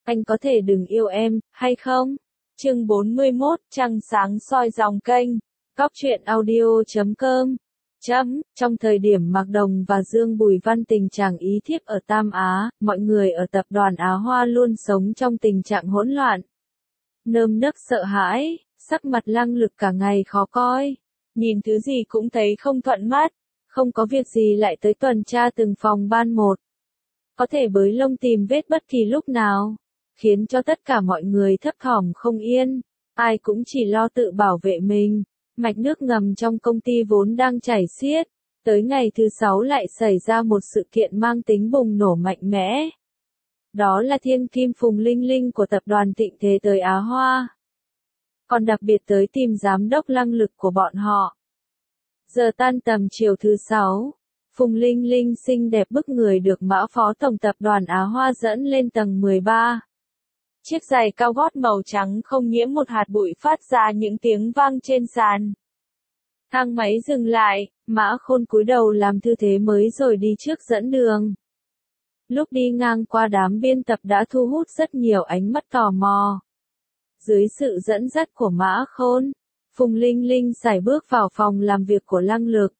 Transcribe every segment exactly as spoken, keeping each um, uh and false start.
Anh có thể đừng yêu em, hay không? Chương bốn mươi mốt, trăng sáng soi dòng kênh. Cóc truyện audio chấm com. Chấm, trong thời điểm Mạc Đồng và Dương Bùi Văn tình trạng ý thiếp ở Tam Á, mọi người ở tập đoàn Á Hoa luôn sống trong tình trạng hỗn loạn. Nơm nớp sợ hãi, sắc mặt Lăng Lực cả ngày khó coi. Nhìn thứ gì cũng thấy không thuận mắt, không có việc gì lại tới tuần tra từng phòng ban một. Có thể bới lông tìm vết bất kỳ lúc nào, khiến cho tất cả mọi người thấp thỏm không yên, ai cũng chỉ lo tự bảo vệ mình. Mạch nước ngầm trong công ty vốn đang chảy xiết, tới ngày thứ sáu lại xảy ra một sự kiện mang tính bùng nổ mạnh mẽ. Đó là thiên kim Phùng Linh Linh của tập đoàn Thịnh Thế tới Á Hoa. Còn đặc biệt tới tìm giám đốc Lăng Lực của bọn họ. Giờ tan tầm chiều thứ sáu, Phùng Linh Linh xinh đẹp bức người được Mã Phó Tổng tập đoàn Á Hoa dẫn lên tầng mười ba. Chiếc giày cao gót màu trắng không nhiễm một hạt bụi phát ra những tiếng vang trên sàn. Thang máy dừng lại, Mã Khôn cúi đầu làm tư thế mới rồi đi trước dẫn đường. Lúc đi ngang qua đám biên tập đã thu hút rất nhiều ánh mắt tò mò. Dưới sự dẫn dắt của Mã Khôn, Phùng Linh Linh sải bước vào phòng làm việc của Lăng Lực.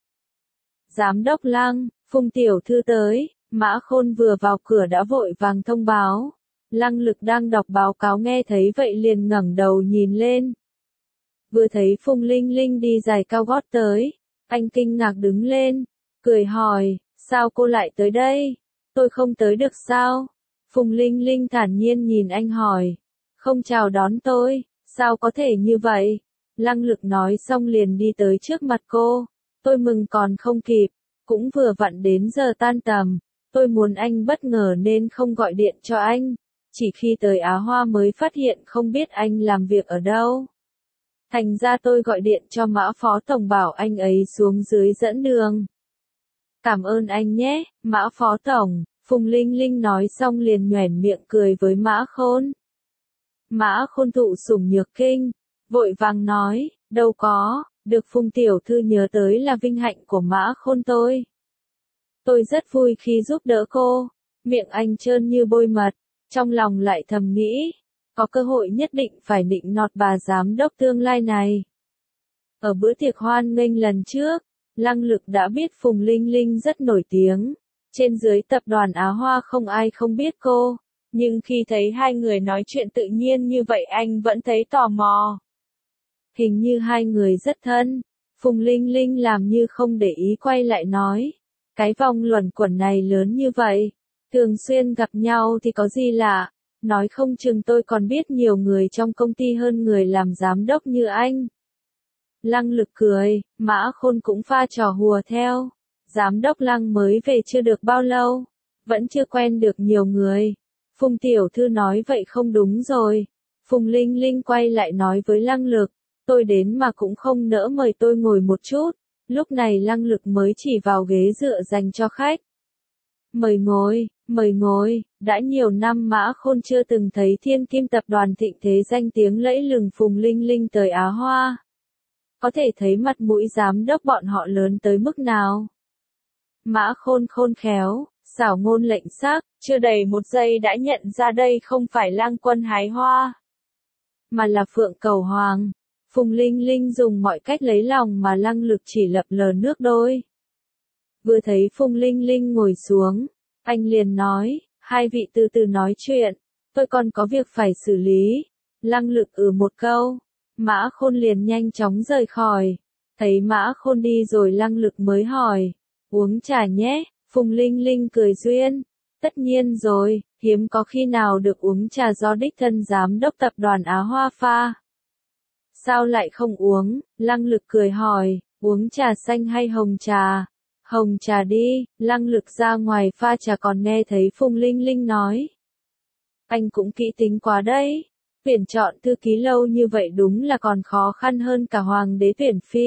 Giám đốc Lăng, Phùng tiểu thư tới. Mã Khôn vừa vào cửa đã vội vàng thông báo. Lăng Lực đang đọc báo cáo nghe thấy vậy liền ngẩng đầu nhìn lên. Vừa thấy Phùng Linh Linh đi giày cao gót tới, anh kinh ngạc đứng lên, cười hỏi, sao cô lại tới đây? Tôi không tới được sao? Phùng Linh Linh thản nhiên nhìn anh hỏi, không chào đón tôi, sao có thể như vậy? Lăng Lực nói xong liền đi tới trước mặt cô, tôi mừng còn không kịp, cũng vừa vặn đến giờ tan tầm, tôi muốn anh bất ngờ nên không gọi điện cho anh. Chỉ khi tới Á Hoa mới phát hiện không biết anh làm việc ở đâu. Thành ra tôi gọi điện cho Mã Phó Tổng bảo anh ấy xuống dưới dẫn đường. Cảm ơn anh nhé, Mã Phó Tổng, Phùng Linh Linh nói xong liền nhoẻn miệng cười với Mã Khôn. Mã Khôn thụ sủng nhược kinh, vội vàng nói, đâu có, được Phùng tiểu thư nhớ tới là vinh hạnh của Mã Khôn tôi. Tôi rất vui khi giúp đỡ cô, miệng anh trơn như bôi mật. Trong lòng lại thầm nghĩ, có cơ hội nhất định phải nịnh nọt bà giám đốc tương lai này. Ở bữa tiệc hoan nghênh lần trước, Lăng Lực đã biết Phùng Linh Linh rất nổi tiếng. Trên dưới tập đoàn Á Hoa không ai không biết cô, nhưng khi thấy hai người nói chuyện tự nhiên như vậy anh vẫn thấy tò mò. Hình như hai người rất thân, Phùng Linh Linh làm như không để ý quay lại nói, cái vòng luẩn quẩn này lớn như vậy. Thường xuyên gặp nhau thì có gì lạ, nói không chừng tôi còn biết nhiều người trong công ty hơn người làm giám đốc như anh. Lăng Lực cười, Mã Khôn cũng pha trò hùa theo. Giám đốc Lăng mới về chưa được bao lâu, vẫn chưa quen được nhiều người. Phùng tiểu thư nói vậy không đúng rồi. Phùng Linh Linh quay lại nói với Lăng Lực, tôi đến mà cũng không nỡ mời tôi ngồi một chút. Lúc này Lăng Lực mới chỉ vào ghế dựa dành cho khách. Mời ngồi, mời ngồi, đã nhiều năm Mã Khôn chưa từng thấy thiên kim tập đoàn Thịnh Thế danh tiếng lẫy lừng Phùng Linh Linh tới Á Hoa. Có thể thấy mặt mũi giám đốc bọn họ lớn tới mức nào. Mã Khôn khôn khéo, xảo ngôn lệnh sắc, chưa đầy một giây đã nhận ra đây không phải Lang Quân hái hoa, mà là Phượng Cầu Hoàng. Phùng Linh Linh dùng mọi cách lấy lòng mà Lăng Lực chỉ lập lờ nước đôi. Vừa thấy Phùng Linh Linh ngồi xuống, anh liền nói, hai vị từ từ nói chuyện, tôi còn có việc phải xử lý. Lăng Lực ừ một câu, Mã Khôn liền nhanh chóng rời khỏi. Thấy Mã Khôn đi rồi Lăng Lực mới hỏi, uống trà nhé, Phùng Linh Linh cười duyên, tất nhiên rồi, hiếm có khi nào được uống trà do đích thân giám đốc tập đoàn Á Hoa pha. Sao lại không uống, Lăng Lực cười hỏi, uống trà xanh hay hồng trà? Hồng trà đi, Lăng Lực ra ngoài pha trà còn nghe thấy Phùng Linh Linh nói. Anh cũng kỹ tính quá đấy, tuyển chọn thư ký lâu như vậy đúng là còn khó khăn hơn cả hoàng đế tuyển phi.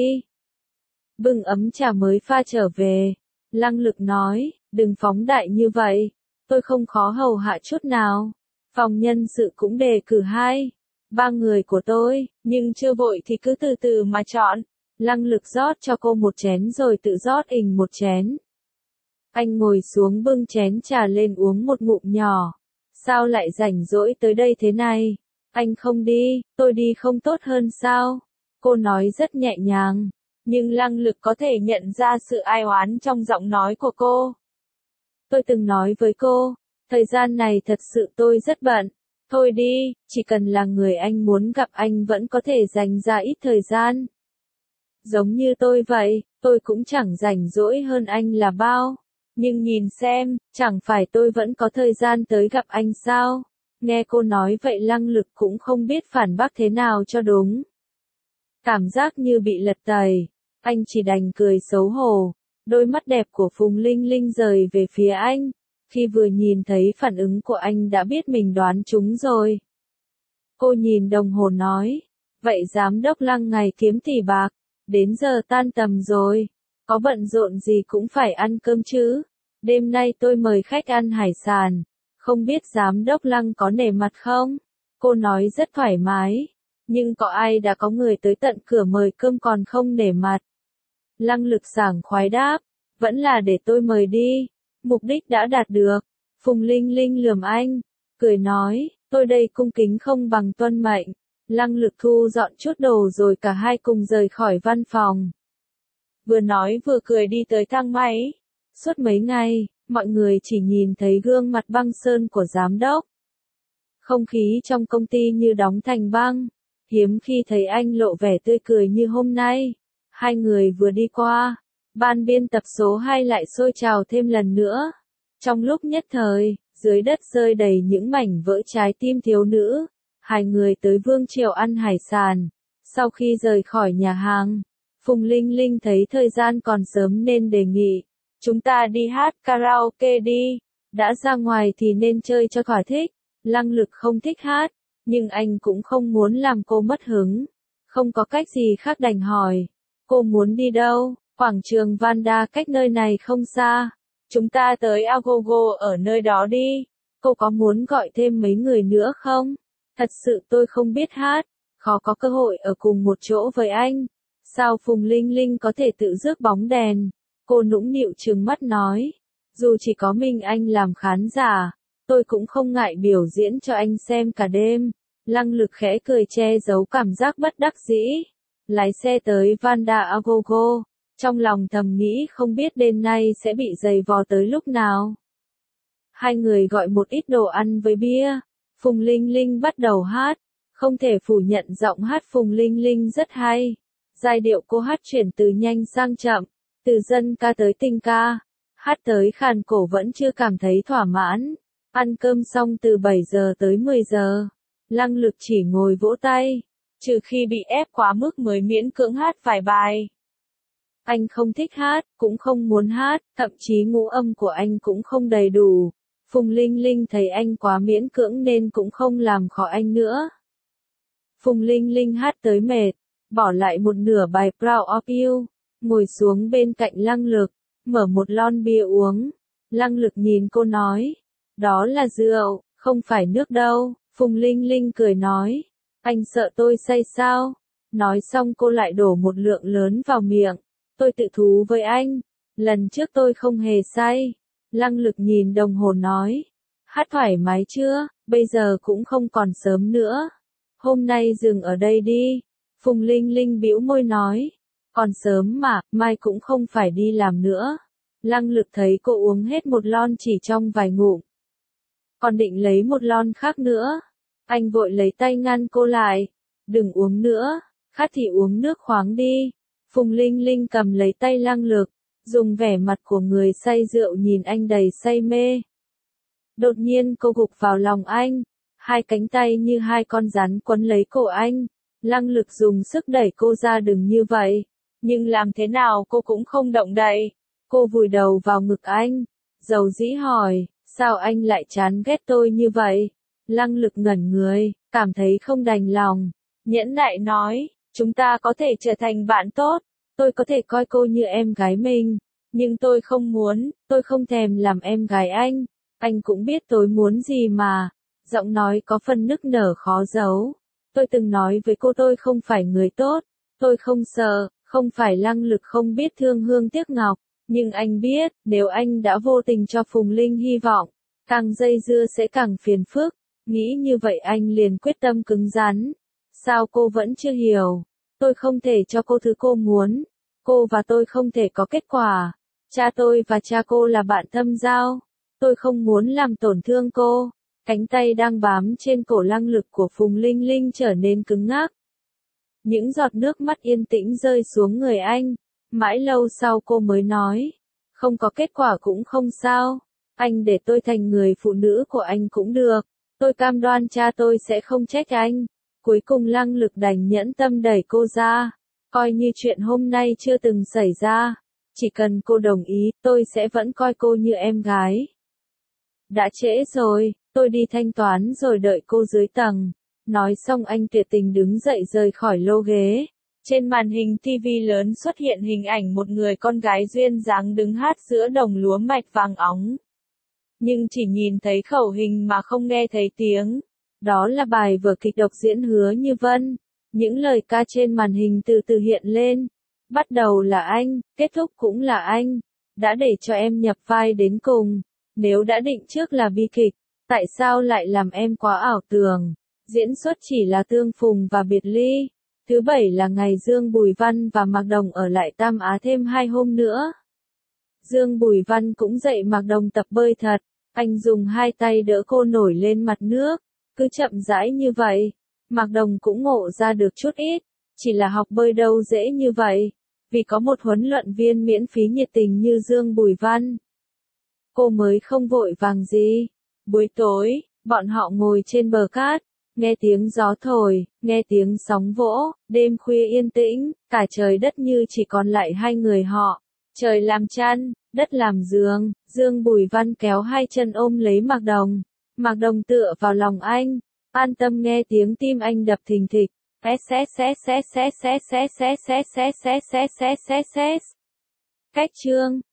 Bưng ấm trà mới pha trở về, Lăng Lực nói, đừng phóng đại như vậy, tôi không khó hầu hạ chút nào. Phòng nhân sự cũng đề cử hai, ba người của tôi, nhưng chưa vội thì cứ từ từ mà chọn. Lăng Lực rót cho cô một chén rồi tự rót ình một chén. Anh ngồi xuống bưng chén trà lên uống một ngụm nhỏ. Sao lại rảnh rỗi tới đây thế này? Anh không đi, tôi đi không tốt hơn sao? Cô nói rất nhẹ nhàng, nhưng Lăng Lực có thể nhận ra sự ai oán trong giọng nói của cô. Tôi từng nói với cô, thời gian này thật sự tôi rất bận. Thôi đi, chỉ cần là người anh muốn gặp anh vẫn có thể dành ra ít thời gian. Giống như tôi vậy, tôi cũng chẳng rảnh rỗi hơn anh là bao. Nhưng nhìn xem, chẳng phải tôi vẫn có thời gian tới gặp anh sao? Nghe cô nói vậy Lăng Lực cũng không biết phản bác thế nào cho đúng. Cảm giác như bị lật tẩy, anh chỉ đành cười xấu hổ. Đôi mắt đẹp của Phùng Linh Linh rời về phía anh. Khi vừa nhìn thấy phản ứng của anh đã biết mình đoán trúng rồi. Cô nhìn đồng hồ nói, vậy giám đốc Lăng ngày kiếm tỷ bạc, đến giờ tan tầm rồi, có bận rộn gì cũng phải ăn cơm chứ. Đêm nay tôi mời khách ăn hải sản, không biết giám đốc Lăng có nể mặt không? Cô nói rất thoải mái, nhưng có ai đã có người tới tận cửa mời cơm còn không nể mặt? Lăng Lực sảng khoái đáp, vẫn là để tôi mời đi, mục đích đã đạt được. Phùng Linh Linh lườm anh, cười nói, tôi đây cung kính không bằng tuân mệnh. Lăng Lực thu dọn chút đồ rồi cả hai cùng rời khỏi văn phòng. Vừa nói vừa cười đi tới thang máy. Suốt mấy ngày, mọi người chỉ nhìn thấy gương mặt băng sơn của giám đốc. Không khí trong công ty như đóng thành băng, hiếm khi thấy anh lộ vẻ tươi cười như hôm nay. Hai người vừa đi qua, ban biên tập số hai lại sôi trào thêm lần nữa. Trong lúc nhất thời, dưới đất rơi đầy những mảnh vỡ trái tim thiếu nữ. Hai người tới Vương Triều ăn hải sản. Sau khi rời khỏi nhà hàng, Phùng Linh Linh thấy thời gian còn sớm nên đề nghị. Chúng ta đi hát karaoke đi. Đã ra ngoài thì nên chơi cho thỏa thích. Lăng Lực không thích hát, nhưng anh cũng không muốn làm cô mất hứng. Không có cách gì khác đành hỏi. Cô muốn đi đâu? Quảng trường Vanda cách nơi này không xa. Chúng ta tới Agogo ở nơi đó đi. Cô có muốn gọi thêm mấy người nữa không? Thật sự tôi không biết hát, khó có cơ hội ở cùng một chỗ với anh. Sao Phùng Linh Linh có thể tự rước bóng đèn? Cô nũng nịu trừng mắt nói. Dù chỉ có mình anh làm khán giả, tôi cũng không ngại biểu diễn cho anh xem cả đêm. Lăng Lực khẽ cười che giấu cảm giác bất đắc dĩ. Lái xe tới Vanda Agogo, trong lòng thầm nghĩ không biết đêm nay sẽ bị giày vò tới lúc nào. Hai người gọi một ít đồ ăn với bia. Phùng Linh Linh bắt đầu hát, không thể phủ nhận giọng hát Phùng Linh Linh rất hay. Giai điệu cô hát chuyển từ nhanh sang chậm, từ dân ca tới tình ca, hát tới khàn cổ vẫn chưa cảm thấy thỏa mãn. Ăn cơm xong từ bảy giờ tới mười giờ, Lăng Lực chỉ ngồi vỗ tay, trừ khi bị ép quá mức mới miễn cưỡng hát vài bài. Anh không thích hát, cũng không muốn hát, thậm chí ngũ âm của anh cũng không đầy đủ. Phùng Linh Linh thấy anh quá miễn cưỡng nên cũng không làm khó anh nữa. Phùng Linh Linh hát tới mệt, bỏ lại một nửa bài Proud of You, ngồi xuống bên cạnh Lăng Lực, mở một lon bia uống. Lăng Lực nhìn cô nói, đó là rượu, không phải nước đâu. Phùng Linh Linh cười nói, anh sợ tôi say sao? Nói xong cô lại đổ một lượng lớn vào miệng. Tôi tự thú với anh, lần trước tôi không hề say. Lăng Lực nhìn đồng hồ nói, hát thoải mái chưa, bây giờ cũng không còn sớm nữa. Hôm nay dừng ở đây đi. Phùng Linh Linh bĩu môi nói, còn sớm mà, mai cũng không phải đi làm nữa. Lăng Lực thấy cô uống hết một lon chỉ trong vài ngụm. Còn định lấy một lon khác nữa. Anh vội lấy tay ngăn cô lại, đừng uống nữa, khát thì uống nước khoáng đi. Phùng Linh Linh cầm lấy tay Lăng Lực, dùng vẻ mặt của người say rượu nhìn anh đầy say mê. Đột nhiên cô gục vào lòng anh, hai cánh tay như hai con rắn quấn lấy cổ anh. Lăng Lực dùng sức đẩy cô ra đừng như vậy, nhưng làm thế nào cô cũng không động đậy. Cô vùi đầu vào ngực anh, dầu dĩ hỏi, sao anh lại chán ghét tôi như vậy? Lăng Lực ngẩn người, cảm thấy không đành lòng, nhẫn nại nói, chúng ta có thể trở thành bạn tốt, tôi có thể coi cô như em gái mình, nhưng tôi không muốn, tôi không thèm làm em gái anh, anh cũng biết tôi muốn gì mà. Giọng nói có phần nức nở khó giấu. Tôi từng nói với cô tôi không phải người tốt, tôi không sợ, không phải Lăng Lực không biết thương hương tiếc ngọc, nhưng anh biết, nếu anh đã vô tình cho Phùng Linh hy vọng, Càng dây dưa sẽ càng phiền phức. Nghĩ như vậy anh liền quyết tâm cứng rắn. Sao cô vẫn chưa hiểu? Tôi không thể cho cô thứ cô muốn. Cô và tôi không thể có kết quả. Cha tôi và cha cô là bạn thâm giao. Tôi không muốn làm tổn thương cô. Cánh tay đang bám trên cổ Lăng Lực của Phùng Linh Linh trở nên cứng ngắc. Những giọt nước mắt yên tĩnh rơi xuống người anh. Mãi lâu sau cô mới nói. Không có kết quả cũng không sao. Anh để tôi thành người phụ nữ của anh cũng được. Tôi cam đoan cha tôi sẽ không trách anh. Cuối cùng Lăng Lực đành nhẫn tâm đẩy cô ra. Coi như chuyện hôm nay chưa từng xảy ra. Chỉ cần cô đồng ý, tôi sẽ vẫn coi cô như em gái. Đã trễ rồi, tôi đi thanh toán rồi đợi cô dưới tầng. Nói xong anh tuyệt tình đứng dậy rời khỏi lô ghế. Trên màn hình ti vi lớn xuất hiện hình ảnh một người con gái duyên dáng đứng hát giữa đồng lúa mạch vàng óng. Nhưng chỉ nhìn thấy khẩu hình mà không nghe thấy tiếng. Đó là bài vở kịch độc diễn Hứa Như Vân. Những lời ca trên màn hình từ từ hiện lên. Bắt đầu là anh, kết thúc cũng là anh. Đã để cho em nhập vai đến cùng. Nếu đã định trước là bi kịch, tại sao lại làm em quá ảo tưởng? Diễn xuất chỉ là tương phùng và biệt ly. Thứ bảy là ngày Dương Bùi Văn và Mạc Đồng ở lại Tam Á thêm hai hôm nữa. Dương Bùi Văn cũng dạy Mạc Đồng tập bơi thật. Anh dùng hai tay đỡ cô nổi lên mặt nước. Cứ chậm rãi như vậy. Mạc Đồng cũng ngộ ra được chút ít. Chỉ là học bơi đâu dễ như vậy. Vì có một huấn luyện viên miễn phí nhiệt tình như Dương Bùi Văn. Cô mới không vội vàng gì. Buổi tối, bọn họ ngồi trên bờ cát. Nghe tiếng gió thổi, nghe tiếng sóng vỗ, đêm khuya yên tĩnh, cả trời đất như chỉ còn lại hai người họ. Trời làm chăn, đất làm giường, Dương Bùi Văn kéo hai chân ôm lấy Mạc Đồng. Mạc Đồng tựa vào lòng anh, an tâm nghe tiếng tim anh đập thình thịch. Cách chương